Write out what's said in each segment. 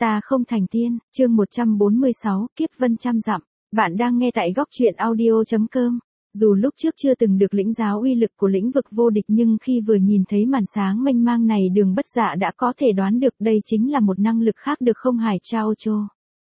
Ta không thành tiên, chương 146, kiếp vân trăm dặm. Bạn đang nghe tại góc truyện audio.com. Dù lúc trước chưa từng được lĩnh giáo uy lực của lĩnh vực vô địch nhưng khi vừa nhìn thấy màn sáng mênh mang này Đường Bất Dạ đã có thể đoán được đây chính là một năng lực khác được không hải trao cho.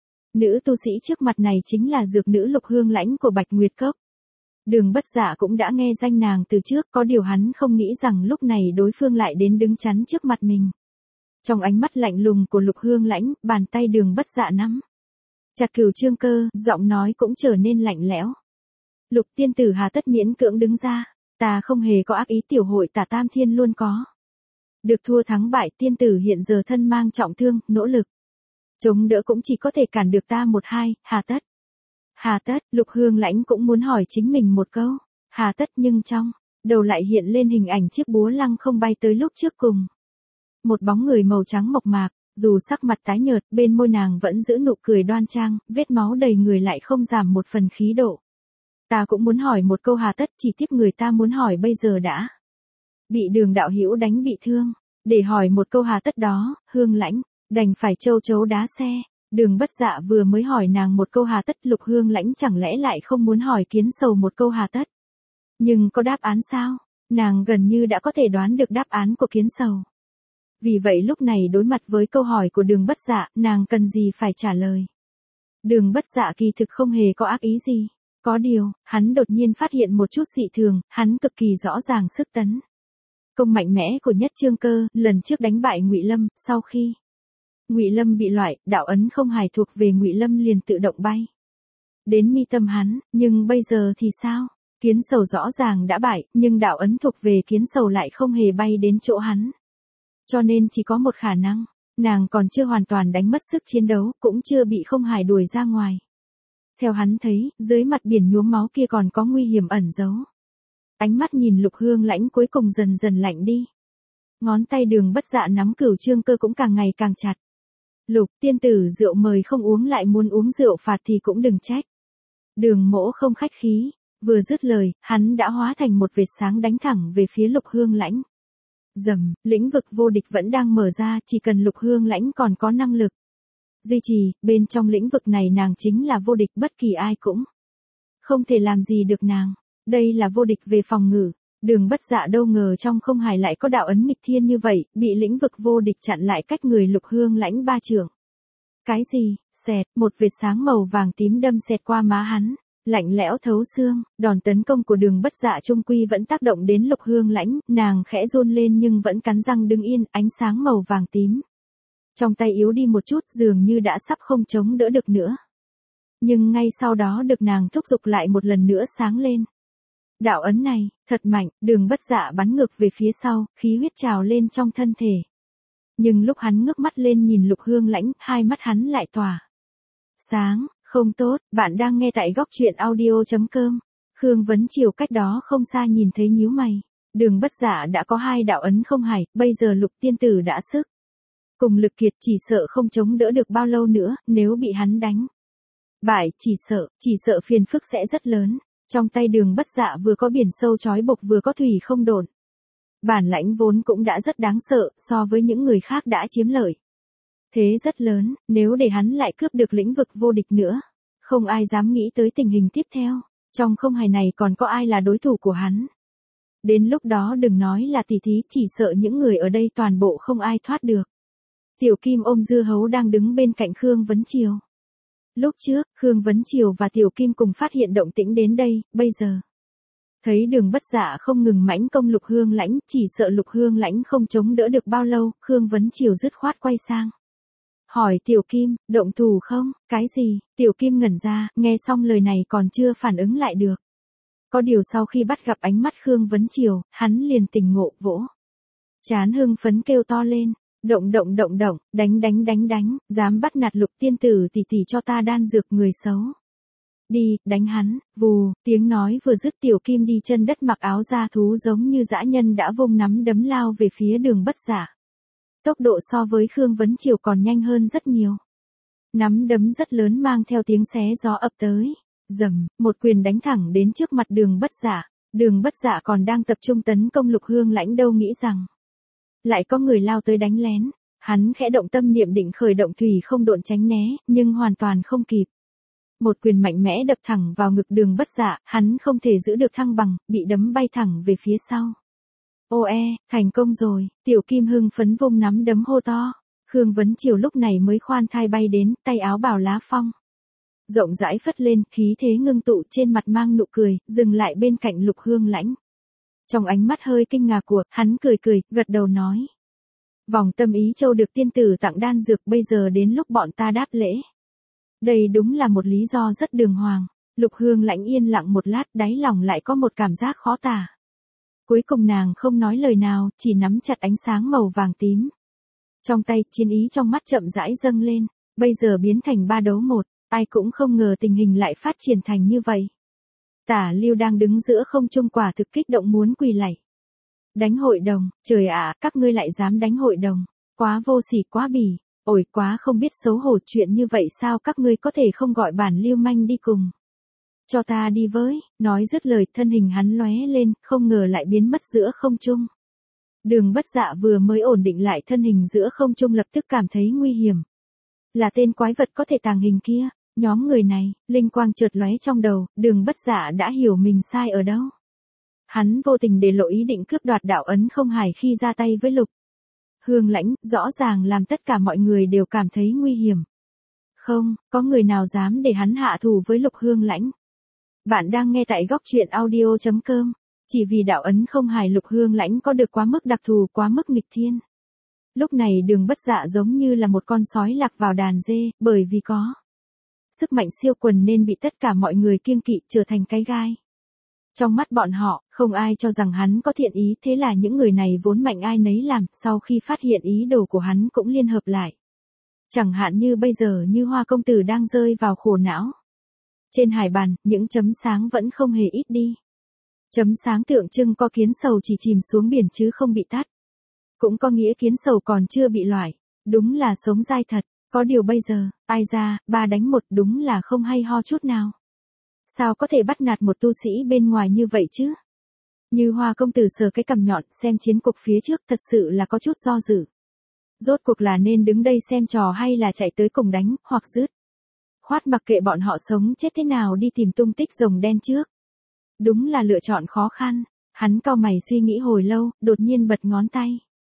Nữ tu sĩ trước mặt này chính là dược nữ Lục Hương Lãnh của Bạch Nguyệt Cốc. Đường Bất Dạ cũng đã nghe danh nàng từ trước, có điều hắn không nghĩ rằng lúc này đối phương lại đến đứng chắn trước mặt mình. Trong ánh mắt lạnh lùng của Lục Hương Lãnh, bàn tay Đường Bất Dạ nắm chặt Cửu Trương Cơ, giọng nói cũng trở nên lạnh lẽo. Lục tiên tử hà tất miễn cưỡng đứng ra, ta không hề có ác ý, tiểu hội Tả Tam Thiên luôn có. Được thua thắng bại, tiên tử hiện giờ thân mang trọng thương, nỗ lực chống đỡ cũng chỉ có thể cản được ta một hai, hà tất. Hà tất, Lục Hương Lãnh cũng muốn hỏi chính mình một câu, hà tất, nhưng trong đầu lại hiện lên hình ảnh chiếc búa lăng không bay tới lúc trước cùng. Một bóng người màu trắng mộc mạc, dù sắc mặt tái nhợt, bên môi nàng vẫn giữ nụ cười đoan trang, vết máu đầy người lại không giảm một phần khí độ. Ta cũng muốn hỏi một câu hà tất, chỉ tiếc người ta muốn hỏi bây giờ đã bị Đường đạo hữu đánh bị thương. Để hỏi một câu hà tất đó, Hương Lãnh đành phải châu chấu đá xe. Đường Bất Dạ vừa mới hỏi nàng một câu hà tất, Lục Hương Lãnh chẳng lẽ lại không muốn hỏi Kiến Sầu một câu hà tất. Nhưng có đáp án sao? Nàng gần như đã có thể đoán được đáp án của Kiến Sầu. Vì vậy lúc này đối mặt với câu hỏi của Đường Bất Dạ, nàng cần gì phải trả lời. Đường Bất Dạ kỳ thực không hề có ác ý gì. Có điều, hắn đột nhiên phát hiện một chút dị thường, hắn cực kỳ rõ ràng sức tấn công mạnh mẽ của Nhất Trương Cơ, lần trước đánh bại Ngụy Lâm, sau khi Ngụy Lâm bị loại, đạo ấn không hài thuộc về Ngụy Lâm liền tự động bay đến mi tâm hắn, nhưng bây giờ thì sao? Kiến Sầu rõ ràng đã bại, nhưng đạo ấn thuộc về Kiến Sầu lại không hề bay đến chỗ hắn. Cho nên chỉ có một khả năng, nàng còn chưa hoàn toàn đánh mất sức chiến đấu, cũng chưa bị không hài đuổi ra ngoài. Theo hắn thấy, dưới mặt biển nhuốm máu kia còn có nguy hiểm ẩn giấu. Ánh mắt nhìn Lục Hương Lãnh cuối cùng dần dần lạnh đi. Ngón tay Đường Bất Dạ nắm Cửu Trương Cơ cũng càng ngày càng chặt. Lục tiên tử rượu mời không uống lại muốn uống rượu phạt thì cũng đừng trách. Đường mỗ không khách khí, vừa dứt lời, hắn đã hóa thành một vệt sáng đánh thẳng về phía Lục Hương Lãnh. Rầm, lĩnh vực vô địch vẫn đang mở ra, chỉ cần Lục Hương Lãnh còn có năng lực duy trì, bên trong lĩnh vực này nàng chính là vô địch, bất kỳ ai cũng không thể làm gì được nàng. Đây là vô địch về phòng ngự. Đường Bất Dạ đâu ngờ trong không hài lại có đạo ấn nghịch thiên như vậy, bị lĩnh vực vô địch chặn lại cách người Lục Hương Lãnh 3 trượng. Cái gì? Xẹt, một vệt sáng màu vàng tím đâm xẹt qua má hắn, lạnh lẽo thấu xương. Đòn tấn công của Đường Bất Dạ trung quy vẫn tác động đến Lục Hương Lãnh, nàng khẽ run lên nhưng vẫn cắn răng đứng yên, ánh sáng màu vàng tím trong tay yếu đi một chút, dường như đã sắp không chống đỡ được nữa. Nhưng ngay sau đó được nàng thúc giục lại một lần nữa sáng lên. Đạo ấn này, thật mạnh, Đường Bất Dạ bắn ngược về phía sau, khí huyết trào lên trong thân thể. Nhưng lúc hắn ngước mắt lên nhìn Lục Hương Lãnh, hai mắt hắn lại tỏa sáng. Không tốt, bạn đang nghe tại góc truyện audio.com. Khương Vấn Triều cách đó không xa nhìn thấy nhíu mày. Đường Bất Dạ đã có 2 đạo ấn không hải, bây giờ Lục tiên tử đã sức cùng lực kiệt, chỉ sợ không chống đỡ được bao lâu nữa, nếu bị hắn đánh bại, chỉ sợ phiền phức sẽ rất lớn. Trong tay Đường Bất Dạ vừa có biển sâu chói bộc vừa có thủy không độn. Bản lãnh vốn cũng đã rất đáng sợ, so với những người khác đã chiếm lợi thế rất lớn, nếu để hắn lại cướp được lĩnh vực vô địch nữa, không ai dám nghĩ tới tình hình tiếp theo. Trong không hài này còn có ai là đối thủ của hắn. Đến lúc đó đừng nói là tỷ thí, chỉ sợ những người ở đây toàn bộ không ai thoát được. Tiểu Kim ôm dưa hấu đang đứng bên cạnh Khương Vấn Triều. Lúc trước, Khương Vấn Triều và Tiểu Kim cùng phát hiện động tĩnh đến đây, bây giờ thấy Đường Bất Dạ không ngừng mãnh công Lục Hương Lãnh, chỉ sợ Lục Hương Lãnh không chống đỡ được bao lâu, Khương Vấn Triều dứt khoát quay sang hỏi Tiểu Kim, động thủ không? Cái gì? Tiểu Kim ngẩn ra, nghe xong lời này còn chưa phản ứng lại được. Có điều sau khi bắt gặp ánh mắt Khương Vấn Triều, hắn liền tỉnh ngộ, vỗ trán hưng phấn kêu to lên. Động, đánh, dám bắt nạt Lục tiên tử tỷ tỷ cho ta đan dược, người xấu. Đi, đánh hắn, vù, tiếng nói vừa dứt Tiểu Kim đi chân đất mặc áo da thú giống như dã nhân đã vung nắm đấm lao về phía Đường Bất Dạ. Tốc độ so với Khương Vấn Triều còn nhanh hơn rất nhiều. Nắm đấm rất lớn mang theo tiếng xé gió ập tới. Rầm, một quyền đánh thẳng đến trước mặt Đường Bất Dạ. Đường Bất Dạ còn đang tập trung tấn công Lục Hương Lãnh đâu nghĩ rằng lại có người lao tới đánh lén. Hắn khẽ động tâm niệm định khởi động thủy không độn tránh né, nhưng hoàn toàn không kịp. Một quyền mạnh mẽ đập thẳng vào ngực Đường Bất Dạ, hắn không thể giữ được thăng bằng, bị đấm bay thẳng về phía sau. Thành công rồi, Tiểu Kim hưng phấn vung nắm đấm hô to. Khương Vấn Triều lúc này mới khoan thai bay đến, tay áo bào lá phong rộng rãi phất lên, khí thế ngưng tụ trên mặt mang nụ cười, dừng lại bên cạnh Lục Hương Lãnh. Trong ánh mắt hơi kinh ngạc của, hắn cười cười, gật đầu nói. Vòng Tâm Ý Châu được tiên tử tặng đan dược, bây giờ đến lúc bọn ta đáp lễ. Đây đúng là một lý do rất đường hoàng. Lục Hương Lãnh yên lặng một lát, đáy lòng lại có một cảm giác khó tả. Cuối cùng nàng không nói lời nào, chỉ nắm chặt ánh sáng màu vàng tím. Trong tay, chiến ý trong mắt chậm rãi dâng lên, bây giờ biến thành 3 đấu 1, ai cũng không ngờ tình hình lại phát triển thành như vậy. Tả Lưu đang đứng giữa không trung quả thực kích động muốn quỳ lạy. Đánh hội đồng, trời ạ, các ngươi lại dám đánh hội đồng, quá vô sỉ quá bỉ, ôi quá không biết xấu hổ, chuyện như vậy sao các ngươi có thể không gọi bản lưu manh đi cùng. Cho ta đi với, nói dứt lời thân hình hắn lóe lên, không ngờ lại biến mất giữa không trung. Đường Bất Dạ vừa mới ổn định lại thân hình giữa không trung lập tức cảm thấy nguy hiểm. Là tên quái vật có thể tàng hình kia, nhóm người này, linh quang chợt lóe trong đầu, Đường Bất Dạ đã hiểu mình sai ở đâu. Hắn vô tình để lộ ý định cướp đoạt đạo ấn không hài khi ra tay với Lục Hương Lãnh, rõ ràng làm tất cả mọi người đều cảm thấy nguy hiểm. Không, có người nào dám để hắn hạ thủ với Lục Hương Lãnh. Bạn đang nghe tại góc truyện audio.com. Chỉ vì đạo ấn không hài Lục Hương Lãnh có được quá mức đặc thù, quá mức nghịch thiên. Lúc này Đường Bất Dạ giống như là một con sói lạc vào đàn dê, bởi vì có sức mạnh siêu quần nên bị tất cả mọi người kiêng kỵ, trở thành cái gai. Trong mắt bọn họ, không ai cho rằng hắn có thiện ý, thế là những người này vốn mạnh ai nấy làm, sau khi phát hiện ý đồ của hắn cũng liên hợp lại. Chẳng hạn như bây giờ như Hoa công tử đang rơi vào khổ não. Trên hải bàn, những chấm sáng vẫn không hề ít đi. Chấm sáng tượng trưng có kiến sầu chỉ chìm xuống biển chứ không bị tắt. Cũng có nghĩa kiến sầu còn chưa bị loại. Đúng là sống dai thật. Có điều bây giờ, ai ra, 3 đánh 1 đúng là không hay ho chút nào. Sao có thể bắt nạt một tu sĩ bên ngoài như vậy chứ? Như Hoa công tử sờ cái cằm nhọn xem chiến cục phía trước thật sự là có chút do dự. Rốt cuộc là nên đứng đây xem trò hay là chạy tới cùng đánh, hoặc dứt khoát mặc kệ bọn họ sống chết thế nào đi tìm tung tích rồng đen trước. Đúng là lựa chọn khó khăn. Hắn cau mày suy nghĩ hồi lâu, đột nhiên bật ngón tay.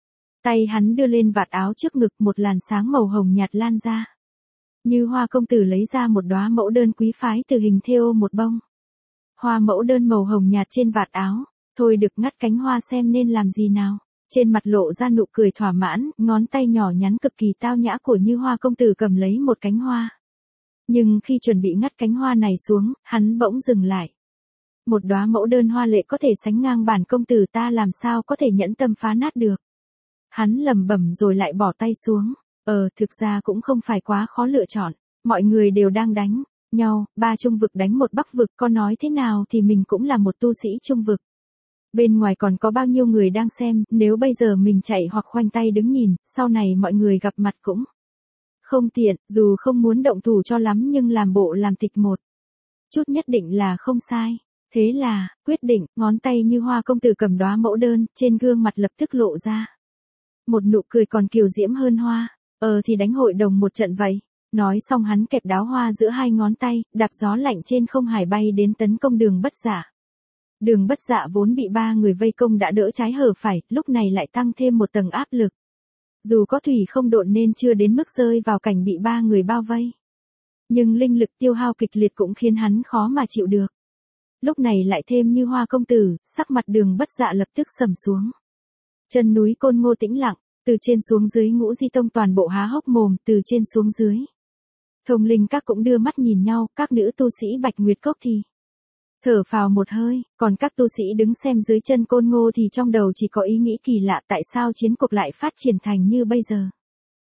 Tay hắn đưa lên vạt áo trước ngực, một làn sáng màu hồng nhạt lan ra. Như Hoa công tử lấy ra một đóa mẫu đơn quý phái từ hình thêu một bông. Hoa mẫu đơn màu hồng nhạt trên vạt áo, thôi được ngắt cánh hoa xem nên làm gì nào. Trên mặt lộ ra nụ cười thỏa mãn, ngón tay nhỏ nhắn cực kỳ tao nhã của Như Hoa công tử cầm lấy một cánh hoa. Nhưng khi chuẩn bị ngắt cánh hoa này xuống, hắn bỗng dừng lại. Một đóa mẫu đơn hoa lệ có thể sánh ngang bản công tử ta làm sao có thể nhẫn tâm phá nát được. Hắn lẩm bẩm rồi lại bỏ tay xuống. Thực ra cũng không phải quá khó lựa chọn. Mọi người đều đang đánh nhau, 3 trung vực đánh 1 bắc vực, có nói thế nào thì mình cũng là một tu sĩ trung vực. Bên ngoài còn có bao nhiêu người đang xem, nếu bây giờ mình chạy hoặc khoanh tay đứng nhìn, sau này mọi người gặp mặt cũng không tiện, dù không muốn động thủ cho lắm nhưng làm bộ làm tịch một chút nhất định là không sai. Thế là, quyết định, ngón tay Như Hoa công tử cầm đóa mẫu đơn, trên gương mặt lập tức lộ ra một nụ cười còn kiều diễm hơn hoa. Thì đánh hội đồng một trận vậy. Nói xong hắn kẹp đóa hoa giữa 2 ngón tay, đạp gió lạnh trên không hải bay đến tấn công Đường Bất Dạ. Đường Bất Dạ vốn bị 3 người vây công đã đỡ trái hở phải, lúc này lại tăng thêm một tầng áp lực. Dù có thủy không độn nên chưa đến mức rơi vào cảnh bị 3 người bao vây. Nhưng linh lực tiêu hao kịch liệt cũng khiến hắn khó mà chịu được. Lúc này lại thêm Như Hoa công tử, sắc mặt Đường Bất Dạ lập tức sầm xuống. Chân núi Côn Ngô tĩnh lặng, từ trên xuống dưới Ngũ Di Tông toàn bộ há hốc mồm, từ trên xuống dưới. Thông linh các cũng đưa mắt nhìn nhau, các nữ tu sĩ Bạch Nguyệt Cốc thì thở phào một hơi, còn các tu sĩ đứng xem dưới chân Côn Ngô thì trong đầu chỉ có ý nghĩ kỳ lạ tại sao chiến cuộc lại phát triển thành như bây giờ.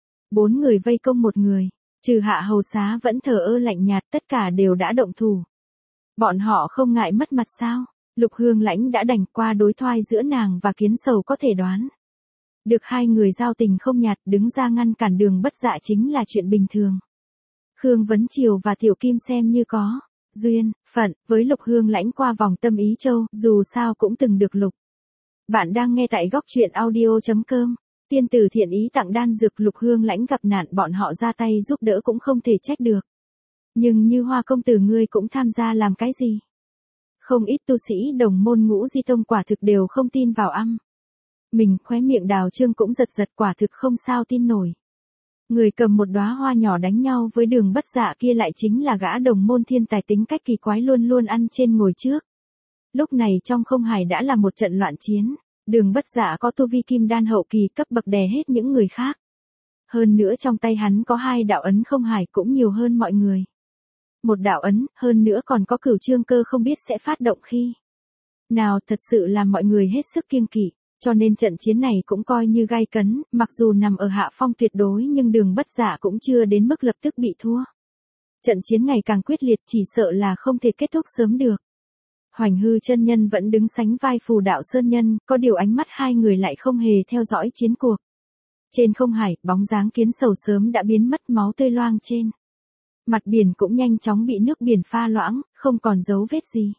4 người vây công 1 người, trừ Hạ Hầu Xá vẫn thờ ơ lạnh nhạt, tất cả đều đã động thủ. Bọn họ không ngại mất mặt sao? Lục Hương Lãnh đã đành, qua đối thoại giữa nàng và Kiến Sầu có thể đoán được 2 người giao tình không nhạt, đứng ra ngăn cản Đường Bất Dạ chính là chuyện bình thường. Khương Vấn Triều và Tiểu Kim xem như có duyên phận với Lục Hương Lãnh qua vòng Tâm Ý Châu, dù sao cũng từng được Lục. Bạn đang nghe tại góc truyện audio.com. Tiên tử thiện ý tặng đan dược, Lục Hương Lãnh gặp nạn bọn họ ra tay giúp đỡ cũng không thể trách được. Nhưng Như Hoa công tử ngươi cũng tham gia làm cái gì? Không ít tu sĩ đồng môn Ngũ Di Tông quả thực đều không tin vào âm. Mình khóe miệng Đào Trương cũng giật giật, quả thực không sao tin nổi. Người cầm một đóa hoa nhỏ đánh nhau với Đường Bất Dạ kia lại chính là gã đồng môn thiên tài tính cách kỳ quái luôn luôn ăn trên ngồi trước. Lúc này trong không hải đã là một trận loạn chiến, Đường Bất Dạ có tu vi kim đan hậu kỳ cấp bậc đè hết những người khác. Hơn nữa trong tay hắn có 2 đạo ấn không hải cũng nhiều hơn mọi người. Một đạo ấn, hơn nữa còn có Cửu Trương Cơ không biết sẽ phát động khi nào, thật sự làm mọi người hết sức kiêng kỵ. Cho nên trận chiến này cũng coi như gay cấn, mặc dù nằm ở hạ phong tuyệt đối nhưng Đường Bất Dạ cũng chưa đến mức lập tức bị thua. Trận chiến ngày càng quyết liệt, chỉ sợ là không thể kết thúc sớm được. Hoành Hư chân nhân vẫn đứng sánh vai Phù Đạo Sơn nhân, có điều ánh mắt hai người lại không hề theo dõi chiến cuộc. Trên không hải, bóng dáng Kiến Sầu sớm đã biến mất, máu tươi loang trên mặt biển cũng nhanh chóng bị nước biển pha loãng, không còn dấu vết gì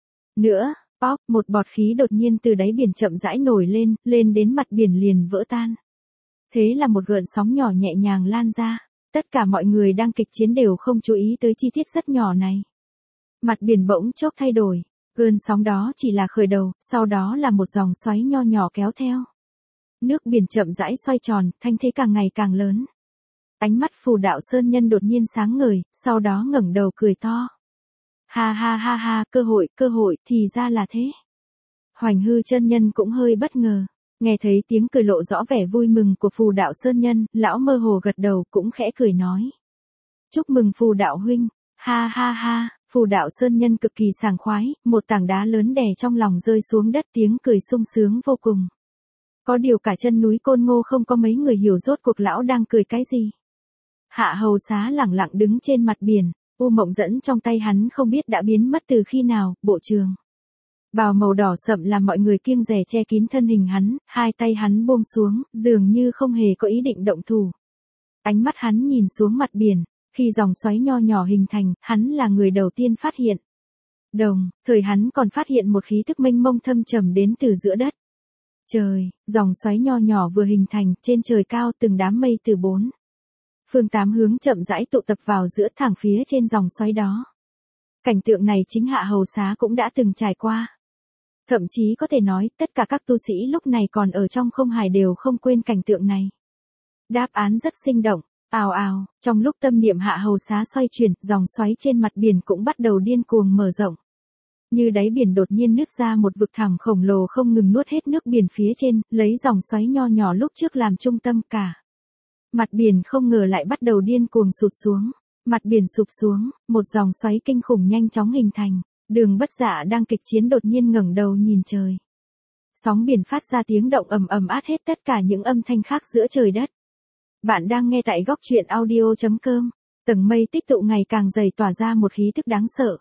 nữa. Pop, một bọt khí đột nhiên từ đáy biển chậm rãi nổi lên, lên đến mặt biển liền vỡ tan. Thế là một gợn sóng nhỏ nhẹ nhàng lan ra. Tất cả mọi người đang kịch chiến đều không chú ý tới chi tiết rất nhỏ này. Mặt biển bỗng chốc thay đổi. Cơn sóng đó chỉ là khởi đầu, sau đó là một dòng xoáy nho nhỏ kéo theo. Nước biển chậm rãi xoay tròn, thanh thế càng ngày càng lớn. Ánh mắt Phù Đạo Sơn nhân đột nhiên sáng ngời, sau đó ngẩng đầu cười to. Ha ha ha ha, cơ hội, thì ra là thế. Hoành Hư chân nhân cũng hơi bất ngờ, nghe thấy tiếng cười lộ rõ vẻ vui mừng của Phù Đạo Sơn nhân, lão mơ hồ gật đầu cũng khẽ cười nói. Chúc mừng Phù Đạo huynh, ha ha ha, Phù Đạo Sơn nhân cực kỳ sảng khoái, một tảng đá lớn đè trong lòng rơi xuống đất, tiếng cười sung sướng vô cùng. Có điều cả chân núi Côn Ngô không có mấy người hiểu rốt cuộc lão đang cười cái gì. Hạ Hầu Xá lẳng lặng đứng trên mặt biển. U Mộng Dẫn trong tay hắn không biết đã biến mất từ khi nào, bộ trường bào màu đỏ sậm làm mọi người kiêng dè che kín thân hình hắn, hai tay hắn buông xuống, dường như không hề có ý định động thủ. Ánh mắt hắn nhìn xuống mặt biển, khi dòng xoáy nho nhỏ hình thành, hắn là người đầu tiên phát hiện. Đồng thời hắn còn phát hiện một khí thức mênh mông thâm trầm đến từ giữa đất. Trời, dòng xoáy nho nhỏ vừa hình thành, trên trời cao từng đám mây từ 4 phương 8 hướng chậm rãi tụ tập vào giữa thẳng phía trên dòng xoáy đó. Cảnh tượng này chính Hạ Hầu Xá cũng đã từng trải qua. Thậm chí có thể nói tất cả các tu sĩ lúc này còn ở trong không hải đều không quên cảnh tượng này. Đáp án rất sinh động, ào ào, trong lúc tâm niệm Hạ Hầu Xá xoay chuyển, dòng xoáy trên mặt biển cũng bắt đầu điên cuồng mở rộng. Như đáy biển đột nhiên nứt ra một vực thẳm khổng lồ không ngừng nuốt hết nước biển phía trên, lấy dòng xoáy nho nhỏ lúc trước làm trung tâm cả. Mặt biển không ngờ lại bắt đầu điên cuồng sụt xuống. Mặt biển sụp xuống, một dòng xoáy kinh khủng nhanh chóng hình thành. Đường Bất Dạ đang kịch chiến đột nhiên ngẩng đầu nhìn trời. Sóng biển phát ra tiếng động ầm ầm át hết tất cả những âm thanh khác giữa trời đất. Bạn đang nghe tại góc truyện audio.com. Tầng mây tích tụ ngày càng dày tỏa ra một khí tức đáng sợ.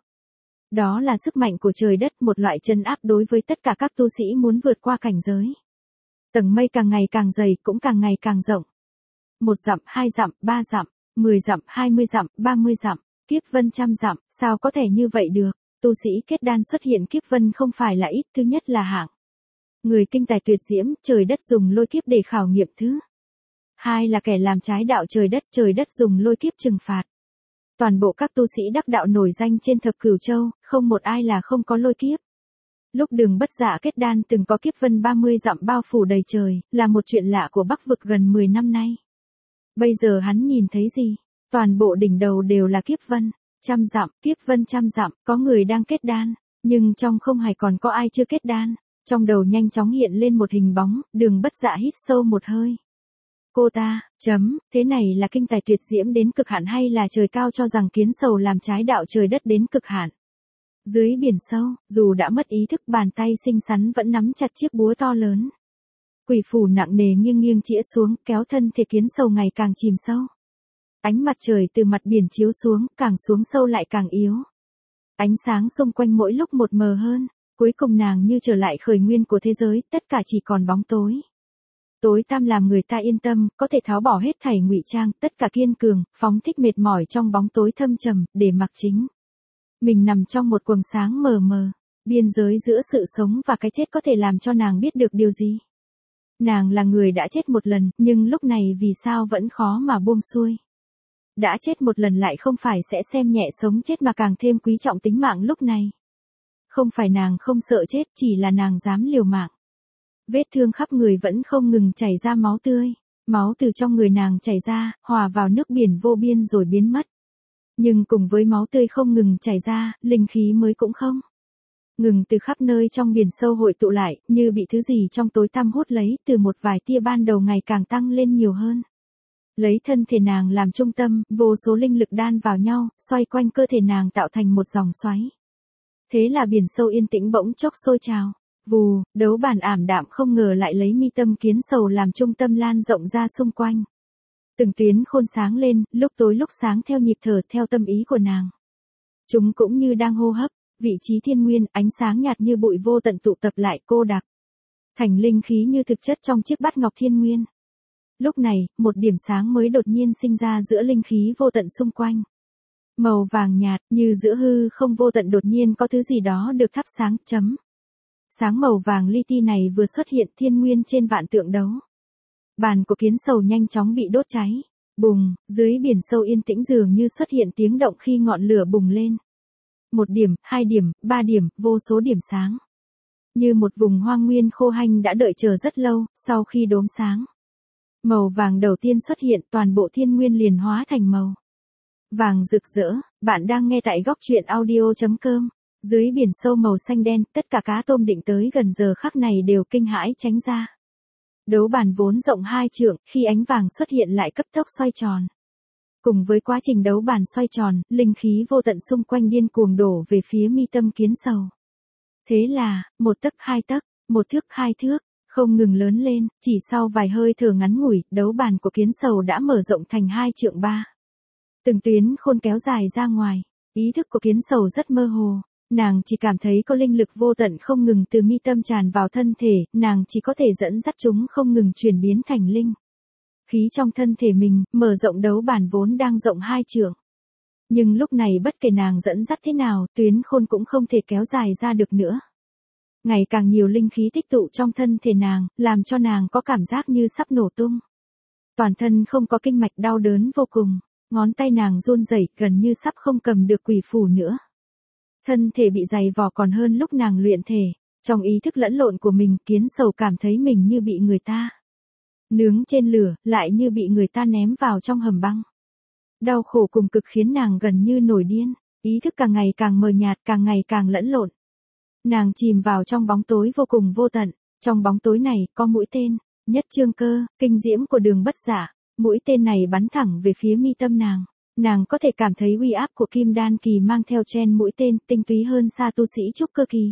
Đó là sức mạnh của trời đất, một loại trấn áp đối với tất cả các tu sĩ muốn vượt qua cảnh giới. Tầng mây càng ngày càng dày cũng càng ngày càng rộng. 1 dặm, 2 dặm, 3 dặm, 10 dặm, 20 dặm, 30 dặm, kiếp vân trăm dặm, sao có thể như vậy được? Tu sĩ kết đan xuất hiện kiếp vân không phải là ít, thứ nhất là hạng người kinh tài tuyệt diễm, trời đất dùng lôi kiếp để khảo nghiệm, thứ hai là kẻ làm trái đạo trời đất dùng lôi kiếp trừng phạt. Toàn bộ các tu sĩ đắc đạo nổi danh trên thập cửu châu, không một ai là không có lôi kiếp. Lúc Đường Bất Dạ kết đan từng có kiếp vân 30 dặm bao phủ đầy trời, là một chuyện lạ của Bắc vực gần 10 năm nay. Bây giờ hắn nhìn thấy gì? Toàn bộ đỉnh đầu đều là kiếp vân, trăm dặm, kiếp vân trăm dặm, có người đang kết đan, nhưng trong không hải còn có ai chưa kết đan. Trong đầu nhanh chóng hiện lên một hình bóng, Đường Bất Dạ hít sâu một hơi. Cô ta, thế này là kinh tài tuyệt diễm đến cực hạn hay là trời cao cho rằng Kiến Sầu làm trái đạo trời đất đến cực hạn? Dưới biển sâu, dù đã mất ý thức, bàn tay xinh xắn vẫn nắm chặt chiếc búa to lớn. Quỷ phủ nặng nề nghiêng nghiêng chĩa xuống, kéo thân thể Kiến Sầu ngày càng chìm sâu. Ánh mặt trời từ mặt biển chiếu xuống, càng xuống sâu lại càng yếu. Ánh sáng xung quanh mỗi lúc một mờ hơn, cuối cùng nàng như trở lại khởi nguyên của thế giới, tất cả chỉ còn bóng tối. Tối tăm làm người ta yên tâm, có thể tháo bỏ hết thảy ngụy trang, tất cả kiên cường, phóng thích mệt mỏi trong bóng tối thâm trầm, để mặc chính mình nằm trong một quầng sáng mờ mờ. Biên giới giữa sự sống và cái chết có thể làm cho nàng biết được điều gì? Nàng là người đã chết một lần, nhưng lúc này vì sao vẫn khó mà buông xuôi. Đã chết một lần lại không phải sẽ xem nhẹ sống chết mà càng thêm quý trọng tính mạng lúc này. Không phải nàng không sợ chết, chỉ là nàng dám liều mạng. Vết thương khắp người vẫn không ngừng chảy ra máu tươi. Máu từ trong người nàng chảy ra, hòa vào nước biển vô biên rồi biến mất. Nhưng cùng với máu tươi không ngừng chảy ra, linh khí mới cũng không ngừng từ khắp nơi trong biển sâu hội tụ lại, như bị thứ gì trong tối tăm hút lấy, từ một vài tia ban đầu ngày càng tăng lên nhiều hơn. Lấy thân thể nàng làm trung tâm, vô số linh lực đan vào nhau, xoay quanh cơ thể nàng tạo thành một dòng xoáy. Thế là biển sâu yên tĩnh bỗng chốc sôi trào. Vù, đấu bản ảm đạm không ngờ lại lấy mi tâm kiến sầu làm trung tâm lan rộng ra xung quanh. Từng tuyến khôn sáng lên, lúc tối lúc sáng theo nhịp thở, theo tâm ý của nàng. Chúng cũng như đang hô hấp, vị trí thiên nguyên, ánh sáng nhạt như bụi vô tận tụ tập lại cô đặc. Thành linh khí như thực chất trong chiếc bát ngọc thiên nguyên. Lúc này, một điểm sáng mới đột nhiên sinh ra giữa linh khí vô tận xung quanh. Màu vàng nhạt, như giữa hư không vô tận đột nhiên có thứ gì đó được thắp sáng, chấm. Sáng màu vàng li ti này vừa xuất hiện thiên nguyên trên vạn tượng đấu. Bàn của kiến sầu nhanh chóng bị đốt cháy. Bùng, dưới biển sâu yên tĩnh dường như xuất hiện tiếng động khi ngọn lửa bùng lên. 1 điểm, 2 điểm, 3 điểm, vô số điểm sáng. Như một vùng hoang nguyên khô hanh đã đợi chờ rất lâu, sau khi đốm sáng. Màu vàng đầu tiên xuất hiện, toàn bộ thiên nguyên liền hóa thành màu vàng rực rỡ. Bạn đang nghe tại góc truyện audio.com. Dưới biển sâu màu xanh đen, tất cả cá tôm định tới gần giờ khắc này đều kinh hãi tránh ra. Đấu bàn vốn rộng 2 trượng, khi ánh vàng xuất hiện lại cấp tốc xoay tròn. Cùng với quá trình đấu bàn xoay tròn, linh khí vô tận xung quanh điên cuồng đổ về phía mi tâm kiến sầu. Thế là, 1 tấc 2 tấc, 1 thước 2 thước, không ngừng lớn lên, chỉ sau vài hơi thở ngắn ngủi, đấu bàn của kiến sầu đã mở rộng thành 2 trượng 3. Từng tuyến khôn kéo dài ra ngoài, ý thức của kiến sầu rất mơ hồ. Nàng chỉ cảm thấy có linh lực vô tận không ngừng từ mi tâm tràn vào thân thể, nàng chỉ có thể dẫn dắt chúng không ngừng chuyển biến thành linh khí trong thân thể mình, mở rộng đấu bản vốn đang rộng 2 trượng. Nhưng lúc này bất kể nàng dẫn dắt thế nào, tuyến khôn cũng không thể kéo dài ra được nữa. Ngày càng nhiều linh khí tích tụ trong thân thể nàng, làm cho nàng có cảm giác như sắp nổ tung. Toàn thân không có kinh mạch, đau đớn vô cùng, ngón tay nàng run rẩy, gần như sắp không cầm được quỷ phù nữa. Thân thể bị dày vò còn hơn lúc nàng luyện thể, trong ý thức lẫn lộn của mình, kiến sầu cảm thấy mình như bị người ta nướng trên lửa, lại như bị người ta ném vào trong hầm băng. Đau khổ cùng cực khiến nàng gần như nổi điên, ý thức càng ngày càng mờ nhạt, càng ngày càng lẫn lộn. Nàng chìm vào trong bóng tối vô cùng vô tận, trong bóng tối này có mũi tên, nhất chương cơ, kinh diễm của Đường Bất Giả, mũi tên này bắn thẳng về phía mi tâm nàng. Nàng có thể cảm thấy uy áp của kim đan kỳ mang theo trên mũi tên, tinh túy hơn xa tu sĩ trúc cơ kỳ.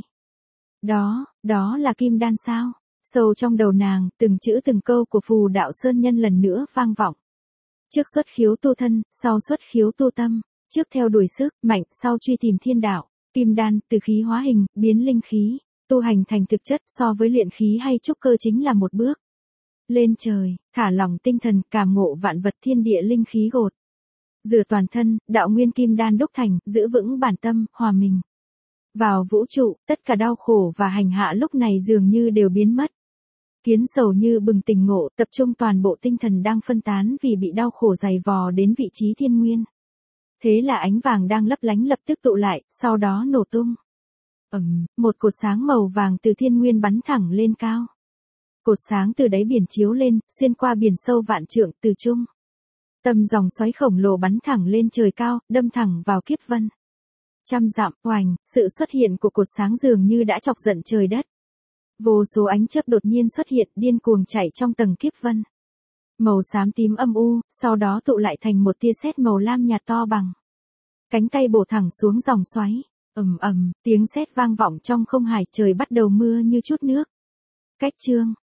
Đó là kim đan sao? Sâu trong đầu nàng, từng chữ từng câu của Phù Đạo Sơn Nhân lần nữa vang vọng. Trước xuất khiếu tu thân, sau xuất khiếu tu tâm, trước theo đuổi sức mạnh, sau truy tìm thiên đạo. Kim đan, từ khí hóa hình, biến linh khí, tu hành thành thực chất, so với luyện khí hay trúc cơ chính là một bước lên trời, thả lỏng tinh thần, cảm ngộ vạn vật thiên địa linh khí gột rửa toàn thân, đạo nguyên kim đan đúc thành, giữ vững bản tâm, hòa mình vào vũ trụ, tất cả đau khổ và hành hạ lúc này dường như đều biến mất. Kiến sầu như bừng tỉnh ngộ, tập trung toàn bộ tinh thần đang phân tán vì bị đau khổ dày vò đến vị trí thiên nguyên. Thế là ánh vàng đang lấp lánh lập tức tụ lại, sau đó nổ tung. Một cột sáng màu vàng từ thiên nguyên bắn thẳng lên cao. Cột sáng từ đáy biển chiếu lên, xuyên qua biển sâu vạn trượng, từ trung tâm dòng xoáy khổng lồ bắn thẳng lên trời cao, đâm thẳng vào kiếp vân. Trăm dặm, oành, sự xuất hiện của cột sáng dường như đã chọc giận trời đất. Vô số ánh chớp đột nhiên xuất hiện, điên cuồng chạy trong tầng kiếp vân. Màu xám tím âm u, sau đó tụ lại thành một tia sét màu lam nhạt to bằng cánh tay bổ thẳng xuống dòng xoáy. Tiếng sét vang vọng trong không hải, trời bắt đầu mưa như chút nước. Cách chương